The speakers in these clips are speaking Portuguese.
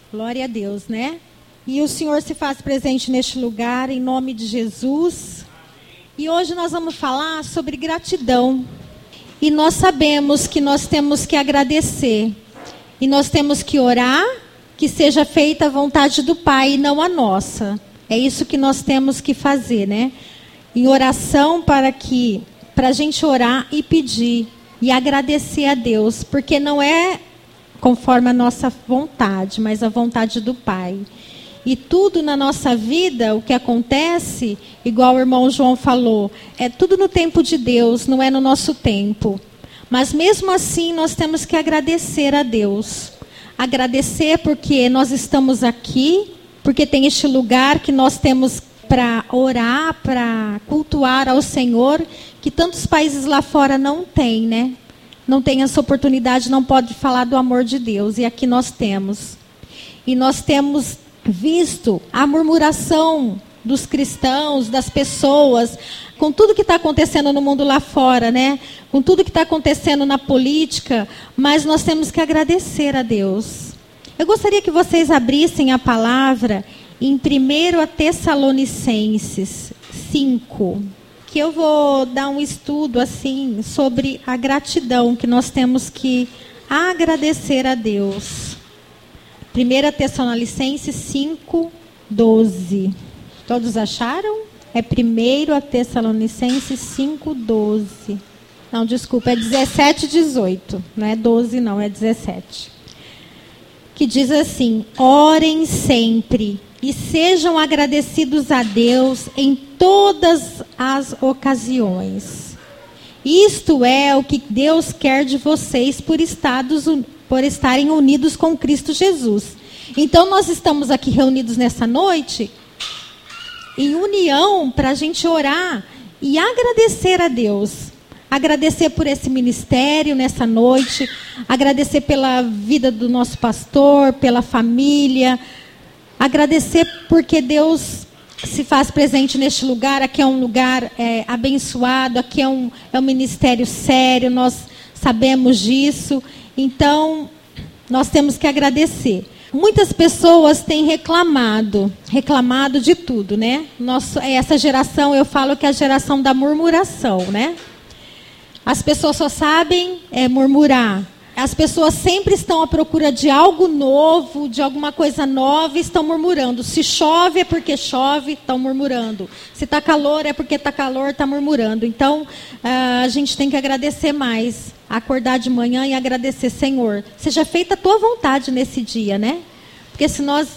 Glória a Deus, né? E o Senhor se faz presente neste lugar, em nome de Jesus. E hoje nós vamos falar sobre gratidão. E nós sabemos que nós temos que agradecer. E nós temos que orar, que seja feita a vontade do Pai e não a nossa. É isso que nós temos que fazer, né? Em oração para a gente orar e pedir. E agradecer a Deus. Porque não é conforme a nossa vontade, mas a vontade do Pai. E tudo na nossa vida, o que acontece, igual o irmão João falou, é tudo no tempo de Deus, não é no nosso tempo. Mas mesmo assim, nós temos que agradecer a Deus. Agradecer porque nós estamos aqui, porque tem este lugar que nós temos para orar, para cultuar ao Senhor, que tantos países lá fora não têm, né? Não tem essa oportunidade, não pode falar do amor de Deus. E aqui nós temos. E nós temos visto a murmuração dos cristãos, das pessoas, com tudo que está acontecendo no mundo lá fora, né? Com tudo que está acontecendo na política, mas nós temos que agradecer a Deus. Eu gostaria que vocês abrissem a palavra em 1 Tessalonicenses 5, que eu vou dar um estudo assim sobre a gratidão que nós temos que agradecer a Deus. 1 Tessalonicenses 5, 12. Todos acharam? É 1 Tessalonicenses 5, 12. Não, desculpa, é 17, 18. Não é 12, não, é 17. Que diz assim: orem sempre e sejam agradecidos a Deus em todas as ocasiões. Isto é o que Deus quer de vocês por estarem unidos com Cristo Jesus. Então nós estamos aqui reunidos nessa noite em união para a gente orar e agradecer a Deus. Agradecer por esse ministério nessa noite, agradecer pela vida do nosso pastor, pela família, agradecer porque Deus se faz presente neste lugar. Aqui é um lugar abençoado, aqui é um ministério sério, nós sabemos disso. Então, nós temos que agradecer. Muitas pessoas têm reclamado de tudo, né? Essa geração, eu falo que é a geração da murmuração, né? As pessoas só sabem murmurar. As pessoas sempre estão à procura de algo novo, de alguma coisa nova, e estão murmurando. Se chove é porque chove, estão murmurando. Se está calor é porque está calor, está murmurando. Então, a gente tem que agradecer mais. Acordar de manhã e agradecer: Senhor, seja feita a tua vontade nesse dia, né? Porque se nós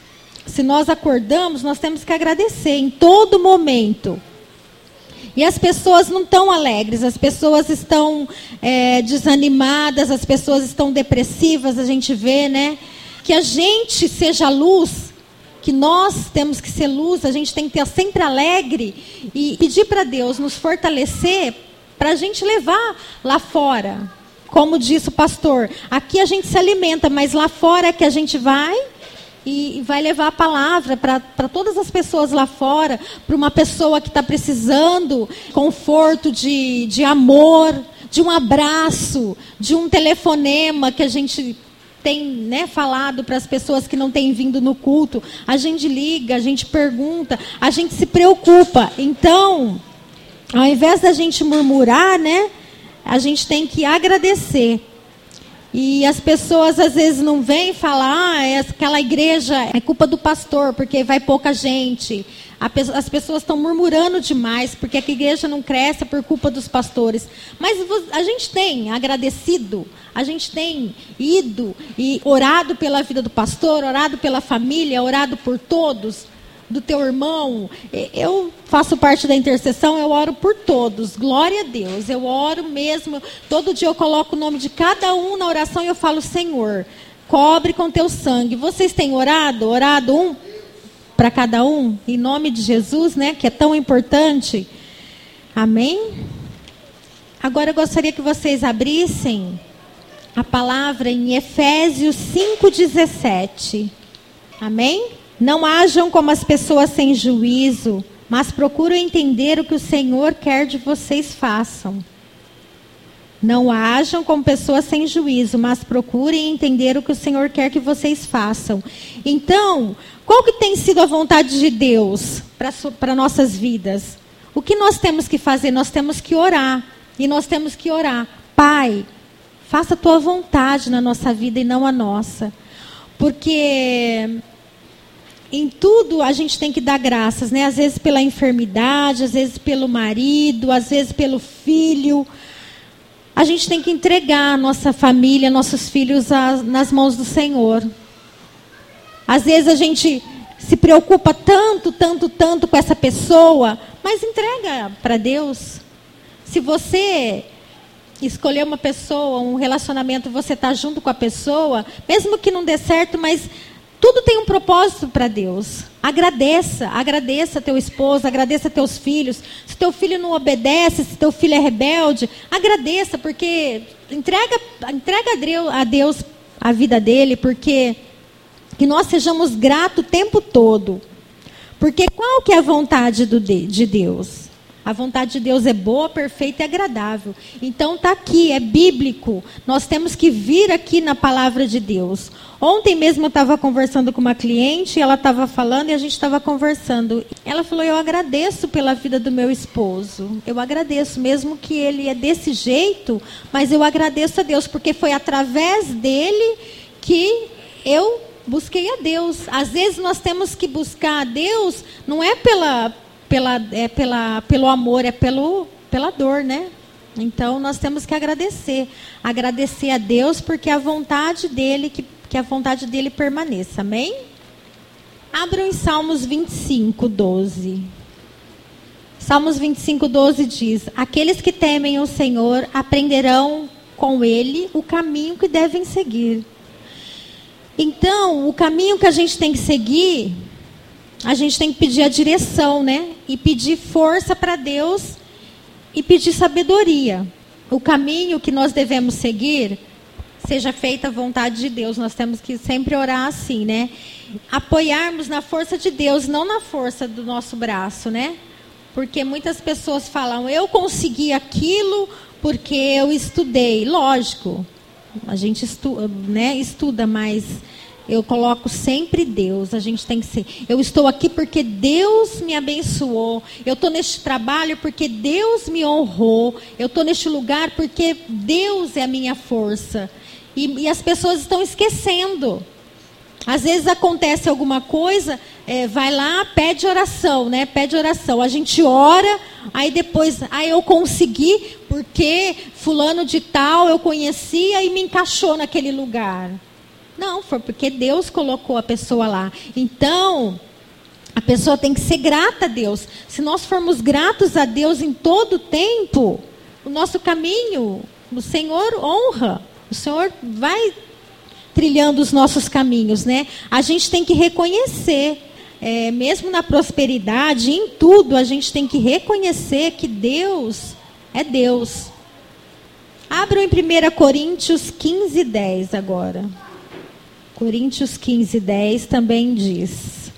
acordamos, nós temos que agradecer em todo momento. E as pessoas não estão alegres, as pessoas estão desanimadas, as pessoas estão depressivas, a gente vê, né? Que a gente seja luz, que nós temos que ser luz, a gente tem que estar sempre alegre e pedir para Deus nos fortalecer para a gente levar lá fora. Como disse o pastor, aqui a gente se alimenta, mas lá fora é que a gente vai e vai levar a palavra para todas as pessoas lá fora, para uma pessoa que está precisando conforto, de amor, de um abraço, de um telefonema que a gente tem, né, falado para as pessoas que não têm vindo no culto. A gente liga, a gente pergunta, a gente se preocupa. Então, ao invés da gente murmurar, né, a gente tem que agradecer. E as pessoas às vezes não vêm falar, aquela igreja é culpa do pastor, porque vai pouca gente. As pessoas estão murmurando demais, porque a igreja não cresce por culpa dos pastores. Mas a gente tem agradecido, a gente tem ido e orado pela vida do pastor, orado pela família, orado por todos, do teu irmão. Eu faço parte da intercessão, eu oro por todos, glória a Deus, eu oro mesmo, todo dia eu coloco o nome de cada um na oração e eu falo: Senhor, cobre com teu sangue. Vocês têm orado um para cada um, em nome de Jesus, né, que é tão importante. Amém? Agora eu gostaria que vocês abrissem a palavra em Efésios 5:17. Amém? Não ajam como as pessoas sem juízo, mas procuram entender o que o Senhor quer de vocês façam. Não hajam como pessoas sem juízo, mas procurem entender o que o Senhor quer que vocês façam. Então, qual que tem sido a vontade de Deus para nossas vidas? O que nós temos que fazer? Nós temos que orar. E nós temos que orar. Pai, faça a tua vontade na nossa vida e não a nossa. Porque em tudo a gente tem que dar graças, né? Às vezes pela enfermidade, às vezes pelo marido, às vezes pelo filho. A gente tem que entregar a nossa família, nossos filhos nas mãos do Senhor. Às vezes a gente se preocupa tanto com essa pessoa, mas entrega para Deus. Se você escolher uma pessoa, um relacionamento, você está junto com a pessoa, mesmo que não dê certo, mas tudo tem um propósito para Deus. Agradeça teu esposo, agradeça teus filhos. Se teu filho não obedece, se teu filho é rebelde, agradeça, porque entrega a Deus a vida dele, porque que nós sejamos gratos o tempo todo. Porque qual que é a vontade de Deus? A vontade de Deus é boa, perfeita e agradável. Então está aqui, é bíblico. Nós temos que vir aqui na palavra de Deus. Ontem mesmo eu estava conversando com uma cliente, ela estava falando e a gente estava conversando. Ela falou, eu agradeço pela vida do meu esposo. Eu agradeço, mesmo que ele é desse jeito, mas eu agradeço a Deus, porque foi através dele que eu busquei a Deus. Às vezes nós temos que buscar a Deus, não é pelo amor, é pela dor, né? Então nós temos que agradecer a Deus, porque a vontade dele, que a vontade dele permaneça, amém? Abram em Salmos 25, 12. Salmos 25, 12 diz: aqueles que temem o Senhor aprenderão com ele o caminho que devem seguir. Então, o caminho que a gente tem que seguir, a gente tem que pedir a direção, né? E pedir força para Deus e pedir sabedoria. O caminho que nós devemos seguir, seja feita a vontade de Deus. Nós temos que sempre orar assim, né? Apoiarmos na força de Deus, não na força do nosso braço, né? Porque muitas pessoas falam, eu consegui aquilo porque eu estudei. Lógico, a gente estuda, mas eu coloco sempre Deus. A gente tem que ser, eu estou aqui porque Deus me abençoou. Eu estou neste trabalho porque Deus me honrou. Eu estou neste lugar porque Deus é a minha força. E as pessoas estão esquecendo. Às vezes acontece alguma coisa, vai lá, pede oração, né? Pede oração. A gente ora, aí depois, eu consegui porque fulano de tal eu conhecia e me encaixou naquele lugar. Não, foi porque Deus colocou a pessoa lá. Então, a pessoa tem que ser grata a Deus. Se nós formos gratos a Deus em todo o tempo, o nosso caminho, o Senhor honra. O Senhor vai trilhando os nossos caminhos, né? A gente tem que reconhecer, mesmo na prosperidade, em tudo, a gente tem que reconhecer que Deus é Deus. Abram em 1 Coríntios 15, 10 agora. Coríntios 15, 10 também diz: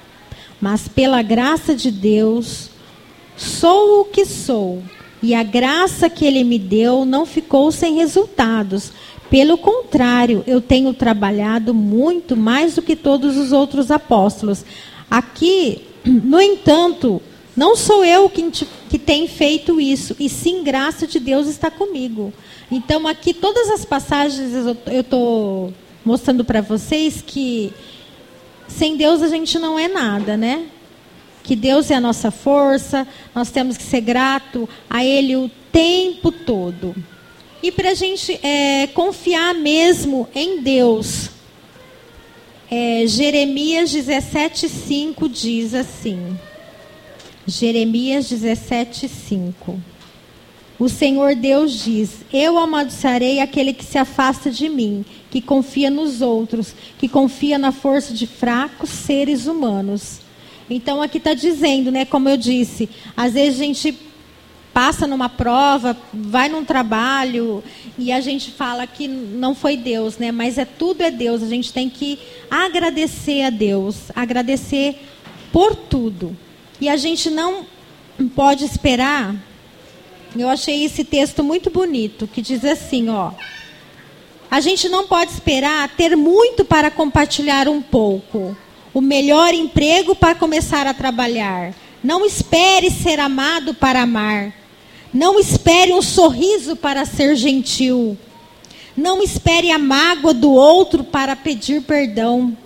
mas pela graça de Deus, sou o que sou, e a graça que Ele me deu não ficou sem resultados. Pelo contrário, eu tenho trabalhado muito mais do que todos os outros apóstolos. Aqui, no entanto, não sou eu que tenho feito isso, e sim graça de Deus está comigo. Então, aqui, todas as passagens eu estou mostrando para vocês que sem Deus a gente não é nada, né? Que Deus é a nossa força, nós temos que ser grato a Ele o tempo todo. E para a gente confiar mesmo em Deus, Jeremias 17:5 diz assim. Jeremias 17:5. O Senhor Deus diz: eu amaldiçoarei aquele que se afasta de mim, que confia nos outros, que confia na força de fracos seres humanos. Então aqui está dizendo, né, como eu disse, às vezes a gente passa numa prova, vai num trabalho e a gente fala que não foi Deus, né? Mas tudo é Deus. A gente tem que agradecer a Deus, agradecer por tudo. E a gente não pode esperar Eu achei esse texto muito bonito, que diz assim, ó. A gente não pode esperar ter muito para compartilhar um pouco. O melhor emprego para começar a trabalhar. Não espere ser amado para amar. Não espere um sorriso para ser gentil. Não espere a mágoa do outro para pedir perdão.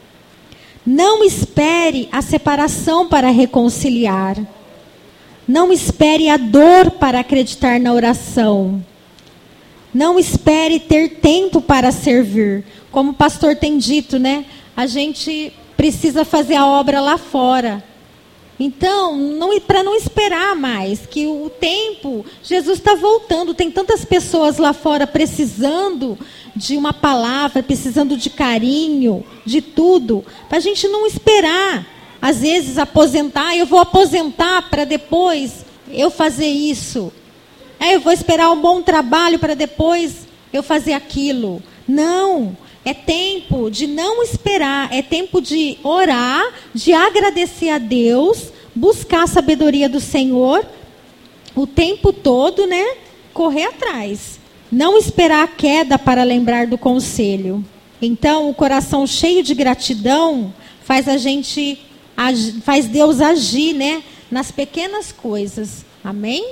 Não espere a separação para reconciliar. Não espere a dor para acreditar na oração. Não espere ter tempo para servir. Como o pastor tem dito, né? A gente precisa fazer a obra lá fora. Então, para não esperar mais, que o tempo, Jesus está voltando, tem tantas pessoas lá fora precisando de uma palavra, precisando de carinho, de tudo, para a gente não esperar, às vezes aposentar, eu vou aposentar para depois eu fazer isso, eu vou esperar um bom trabalho para depois eu fazer aquilo. Não, é tempo de não esperar, é tempo de orar, de agradecer a Deus, buscar a sabedoria do Senhor, o tempo todo, né? Correr atrás. Não esperar a queda para lembrar do conselho. Então, o coração cheio de gratidão faz faz Deus agir, né? Nas pequenas coisas. Amém?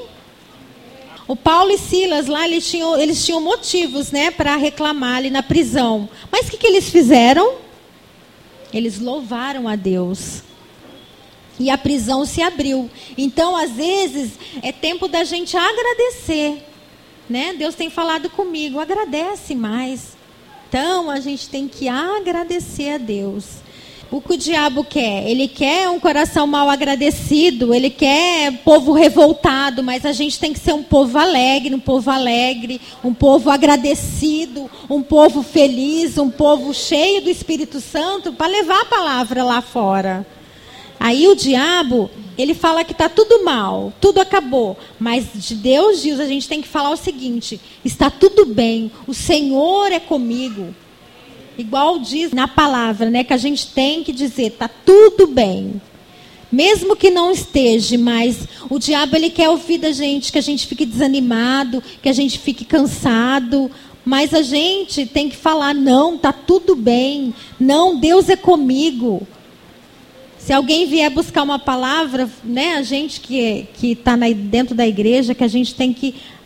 O Paulo e Silas lá, eles tinham motivos, né, para reclamar ali na prisão. Mas o que eles fizeram? Eles louvaram a Deus. E a prisão se abriu. Então, às vezes, é tempo da gente agradecer. Né? Deus tem falado comigo, agradece mais. Então, a gente tem que agradecer a Deus. O que o diabo quer? Ele quer um coração mal agradecido, ele quer povo revoltado, mas a gente tem que ser um povo alegre, um povo agradecido, um povo feliz, um povo cheio do Espírito Santo para levar a palavra lá fora. Aí o diabo, ele fala que está tudo mal, tudo acabou, mas de Deus diz, a gente tem que falar o seguinte, está tudo bem, o Senhor é comigo. Igual diz na palavra, né, que a gente tem que dizer, está tudo bem. Mesmo que não esteja, mas o diabo ele quer ouvir da gente, que a gente fique desanimado, que a gente fique cansado. Mas a gente tem que falar, não, está tudo bem. Não, Deus é comigo. Se alguém vier buscar uma palavra, né, a gente que está dentro da igreja, que a gente tem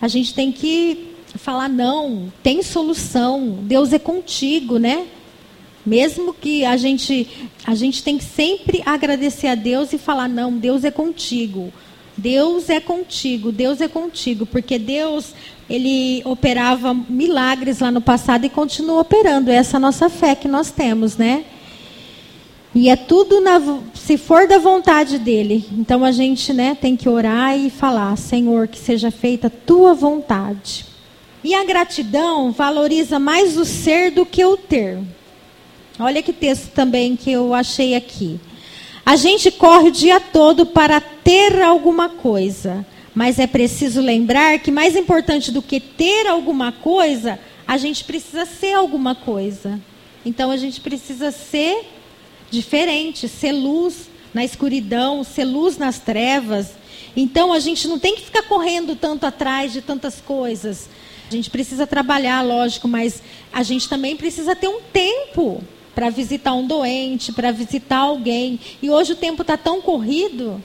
que falar, não, tem solução, Deus é contigo, né? Mesmo que a gente tem que sempre agradecer a Deus e falar, não, Deus é contigo. Deus é contigo, Deus é contigo, porque Deus, ele operava milagres lá no passado e continua operando, essa é a nossa fé que nós temos, né? E é tudo, se for da vontade dele, então a gente, né, tem que orar e falar, Senhor, que seja feita a tua vontade. E a gratidão valoriza mais o ser do que o ter. Olha que texto também que eu achei aqui. A gente corre o dia todo para ter alguma coisa, mas é preciso lembrar que mais importante do que ter alguma coisa, a gente precisa ser alguma coisa. Então a gente precisa ser diferente, ser luz na escuridão, ser luz nas trevas. Então a gente não tem que ficar correndo tanto atrás de tantas coisas. A gente precisa trabalhar, lógico, mas a gente também precisa ter um tempo para visitar um doente, para visitar alguém. E hoje o tempo está tão corrido.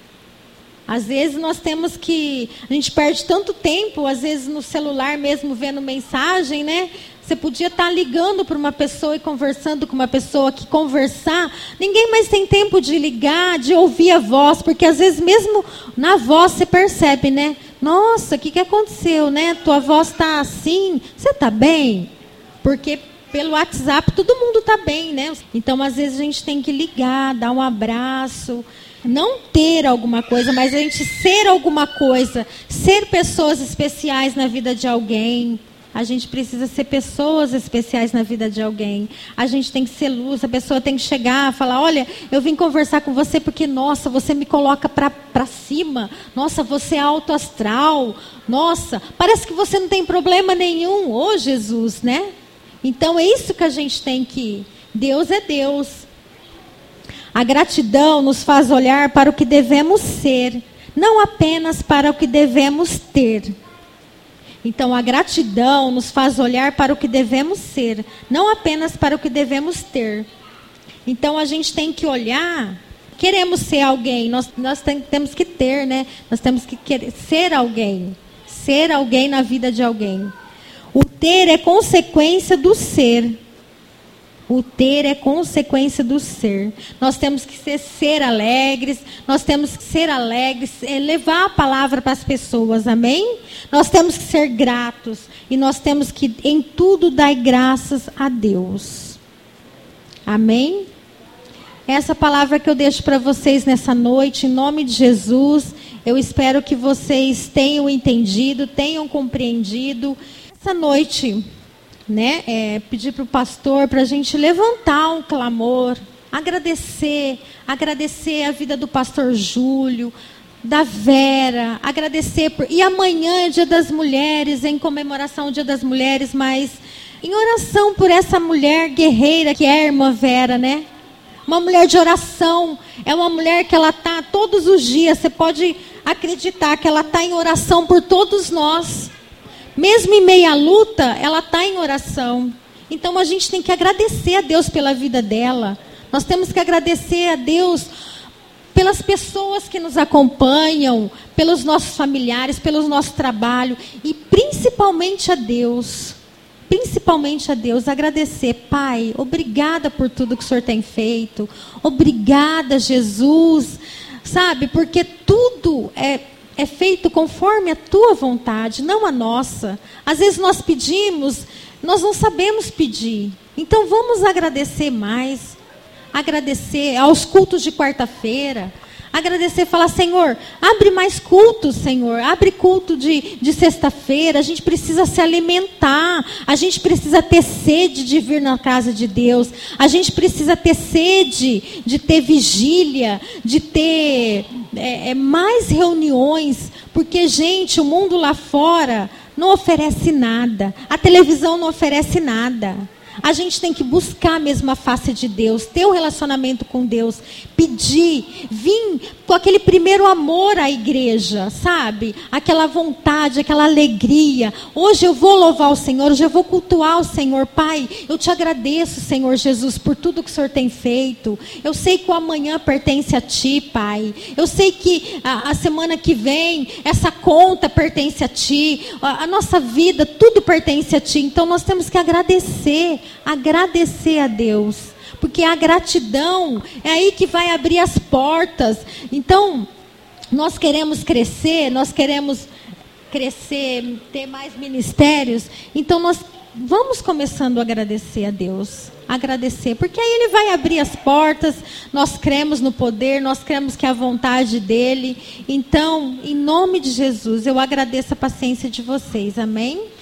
Às vezes nós temos que... A gente perde tanto tempo, às vezes no celular mesmo, vendo mensagem, né? Você podia estar ligando para uma pessoa e conversando com uma pessoa, que conversar, ninguém mais tem tempo de ligar, de ouvir a voz, porque às vezes mesmo na voz você percebe, né? Nossa, o que aconteceu, né? Tua voz está assim, você está bem? Porque pelo WhatsApp todo mundo está bem, né? Então às vezes a gente tem que ligar, dar um abraço, não ter alguma coisa, mas a gente ser alguma coisa, ser pessoas especiais na vida de alguém. A gente precisa ser pessoas especiais na vida de alguém. A gente tem que ser luz. A pessoa tem que chegar, falar, olha, eu vim conversar com você porque, nossa, você me coloca para cima. Nossa, você é alto astral. Nossa, parece que você não tem problema nenhum. Ô, Jesus, né? Então é isso que a gente tem que... Deus é Deus. A gratidão nos faz olhar para o que devemos ser. não apenas para o que devemos ter. Então, a gratidão nos faz olhar para o que devemos ser, não apenas para o que devemos ter. Então, a gente tem que olhar, queremos ser alguém, nós temos que ter, né? Nós temos que querer ser alguém na vida de alguém. O ter é consequência do ser. O ter é consequência do ser. Nós temos que ser alegres, levar a palavra para as pessoas, amém? Nós temos que ser gratos e nós temos que, em tudo, dar graças a Deus. Amém? Essa palavra que eu deixo para vocês nessa noite, em nome de Jesus, eu espero que vocês tenham entendido, tenham compreendido. Essa noite, né, pedir para o pastor para a gente levantar um clamor, agradecer a vida do pastor Júlio, da Vera, agradecer e amanhã é Dia das Mulheres, em comemoração ao Dia das Mulheres, mas em oração por essa mulher guerreira que é a irmã Vera, né? Uma mulher de oração, é uma mulher que ela está todos os dias, você pode acreditar que ela está em oração por todos nós. Mesmo em meia luta, ela está em oração. Então a gente tem que agradecer a Deus pela vida dela. Nós temos que agradecer a Deus pelas pessoas que nos acompanham, pelos nossos familiares, pelo nosso trabalho. E principalmente a Deus. Agradecer. Pai, obrigada por tudo que o Senhor tem feito. Obrigada, Jesus. Sabe, porque tudo é feito conforme a tua vontade, não a nossa. Às vezes nós pedimos, nós não sabemos pedir. Então vamos agradecer mais. Agradecer aos cultos de quarta-feira. Agradecer, falar, Senhor, abre mais cultos, Senhor. Abre culto de sexta-feira. A gente precisa se alimentar. A gente precisa ter sede de vir na casa de Deus. A gente precisa ter sede de ter vigília, de ter mais reuniões. Porque, gente, o mundo lá fora não oferece nada. A televisão não oferece nada. A gente tem que buscar mesmo a face de Deus, ter um relacionamento com Deus, pedir, vir com aquele primeiro amor à igreja, sabe? Aquela vontade, aquela alegria. Hoje eu vou louvar o Senhor, hoje eu vou cultuar o Senhor. Pai, eu te agradeço, Senhor Jesus, por tudo que o Senhor tem feito. Eu sei que o amanhã pertence a Ti, Pai. Eu sei que a semana que vem, essa conta pertence a Ti. A nossa vida, tudo pertence a Ti. Então nós temos que agradecer a Deus, porque a gratidão é aí que vai abrir as portas. Então, nós queremos crescer, ter mais ministérios, então nós vamos começando a agradecer a Deus, porque aí Ele vai abrir as portas. Nós cremos no poder, nós cremos que é a vontade dEle. Então, em nome de Jesus, eu agradeço a paciência de vocês, amém?